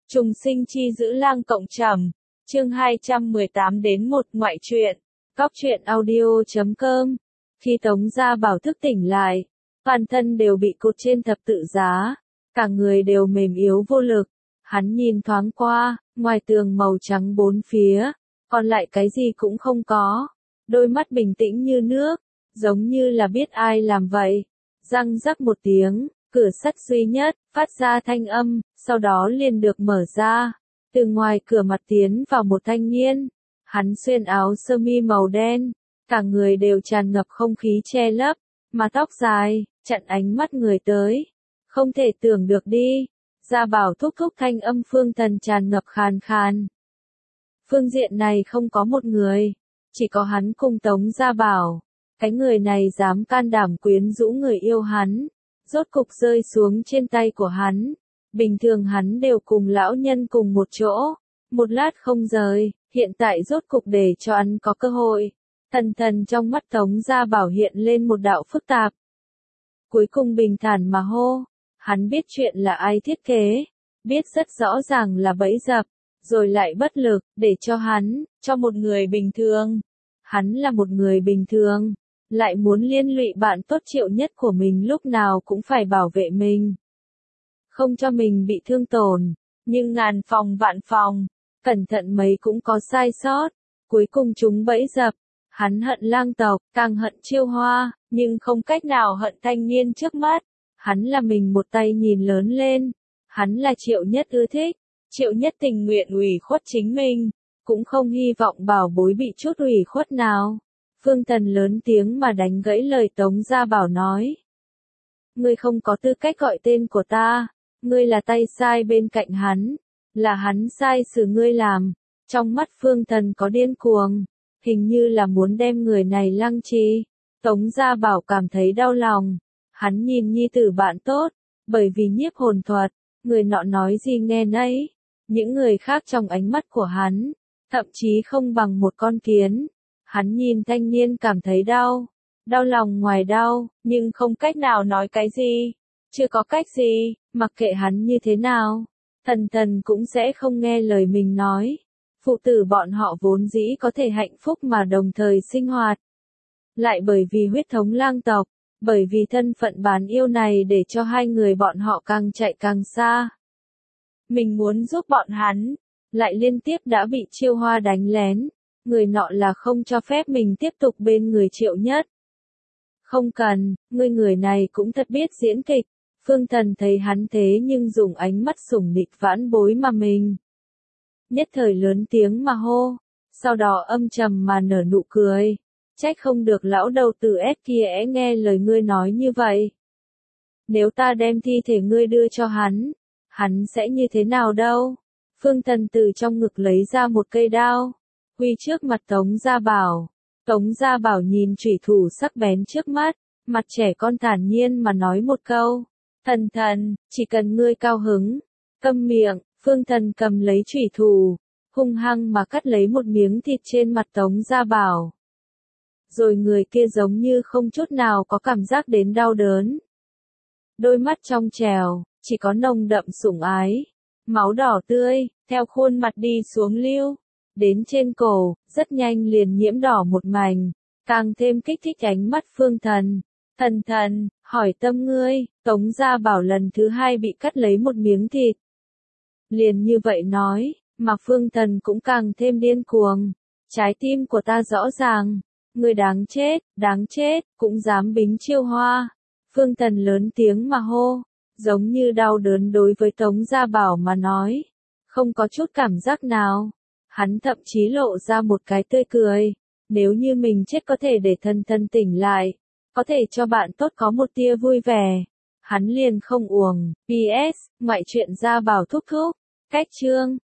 Trùng sinh chi giữ lang cộng trầm. Chương 218 đến 1 ngoại truyện. Góc truyện audio.com. Khi Tống Gia Bảo thức tỉnh lại, toàn thân đều bị cột trên thập tự giá, cả người đều mềm yếu vô lực. Hắn nhìn thoáng qua, ngoài tường màu trắng bốn phía, còn lại cái gì cũng không có. Đôi mắt bình tĩnh như nước, giống như là biết ai làm vậy. Răng rắc một tiếng, cửa sắt duy nhất phát ra thanh âm, sau đó liền được mở ra. Từ ngoài cửa mặt tiến vào một thanh niên. Hắn xuyên áo sơ mi màu đen, cả người đều tràn ngập không khí che lấp, mà tóc dài chặn ánh mắt người tới. Không thể tưởng được đi. Gia Bảo thúc thúc thanh âm Phương Thần tràn ngập khàn khàn. Phương diện này không có một người, chỉ có hắn cùng Tống Gia Bảo. Cái người này dám can đảm quyến rũ người yêu hắn, rốt cục rơi xuống trên tay của hắn. Bình thường hắn đều cùng lão nhân cùng một chỗ, một lát không rời, hiện tại rốt cục để cho hắn có cơ hội. Thần trong mắt Tống Gia Bảo hiện lên một đạo phức tạp. Cuối cùng bình thản mà hô, hắn biết chuyện là ai thiết kế, biết rất rõ ràng là bẫy dập, rồi lại bất lực, để cho hắn, cho một người bình thường. Hắn là một người bình thường, lại muốn liên lụy bạn tốt Triệu Nhất của mình lúc nào cũng phải bảo vệ mình. Không cho mình bị thương tổn, nhưng ngàn phòng vạn phòng, cẩn thận mấy cũng có sai sót, cuối cùng chúng bẫy dập. Hắn hận lang tộc, càng hận Chiêu Hoa, nhưng không cách nào hận thanh niên trước mắt. Hắn là mình một tay nhìn lớn lên, hắn là Triệu Nhất ưa thích, Triệu Nhất tình nguyện ủy khuất chính mình, cũng không hy vọng bảo bối bị chút ủy khuất nào. Phương Thần lớn tiếng mà đánh gãy lời Tống Gia Bảo nói. Ngươi không có tư cách gọi tên của ta, ngươi là tay sai bên cạnh hắn, là hắn sai xử ngươi làm. Trong mắt Phương Thần có điên cuồng, hình như là muốn đem người này lăng trì. Tống Gia Bảo cảm thấy đau lòng, hắn nhìn nhi tử bạn tốt, bởi vì nhiếp hồn thuật, người nọ nói gì nghe nấy. Những người khác trong ánh mắt của hắn, thậm chí không bằng một con kiến. Hắn nhìn thanh niên cảm thấy đau, đau lòng ngoài đau, nhưng không cách nào nói cái gì. Chưa có cách gì, mặc kệ hắn như thế nào, thần cũng sẽ không nghe lời mình nói. Phụ tử bọn họ vốn dĩ có thể hạnh phúc mà đồng thời sinh hoạt. Lại bởi vì huyết thống lang tộc, bởi vì thân phận bán yêu này để cho hai người bọn họ càng chạy càng xa. Mình muốn giúp bọn hắn, lại liên tiếp đã bị Chiêu Hoa đánh lén. Người nọ là không cho phép mình tiếp tục bên người Triệu Nhất. Không cần, người này cũng thật biết diễn kịch. Phương Thần thấy hắn thế nhưng dùng ánh mắt sủng nịch vãn bối mà mình. Nhất thời lớn tiếng mà hô, sau đó âm trầm mà nở nụ cười. Trách không được lão đầu tử ép kia nghe lời ngươi nói như vậy. Nếu ta đem thi thể ngươi đưa cho hắn sẽ như thế nào đâu? Phương Thần từ trong ngực lấy ra một cây đao, huy trước mặt Tống Gia Bảo. Tống Gia Bảo nhìn chủy thủ sắc bén trước mắt, mặt trẻ con thản nhiên mà nói một câu. Thần, chỉ cần ngươi cao hứng, câm miệng. Phương Thần cầm lấy chủy thủ, hung hăng mà cắt lấy một miếng thịt trên mặt Tống Gia Bảo. Rồi người kia giống như không chút nào có cảm giác đến đau đớn. Đôi mắt trong trèo, chỉ có nồng đậm sủng ái. Máu đỏ tươi, theo khuôn mặt đi xuống lưu. Đến trên cổ, rất nhanh liền nhiễm đỏ một mảnh, càng thêm kích thích ánh mắt Phương Thần. Thần, hỏi tâm ngươi. Tống Gia Bảo lần thứ hai bị cắt lấy một miếng thịt. Liền như vậy nói, mà Phương Thần cũng càng thêm điên cuồng. Trái tim của ta rõ ràng, ngươi đáng chết, cũng dám bính Chiêu Hoa. Phương Thần lớn tiếng mà hô, giống như đau đớn đối với Tống Gia Bảo mà nói, không có chút cảm giác nào. Hắn thậm chí lộ ra một cái tươi cười, nếu như mình chết có thể để thân tỉnh lại, có thể cho bạn tốt có một tia vui vẻ. Hắn liền không uổng. PS, ngoại truyện Gia Bảo thúc thúc. Cách chương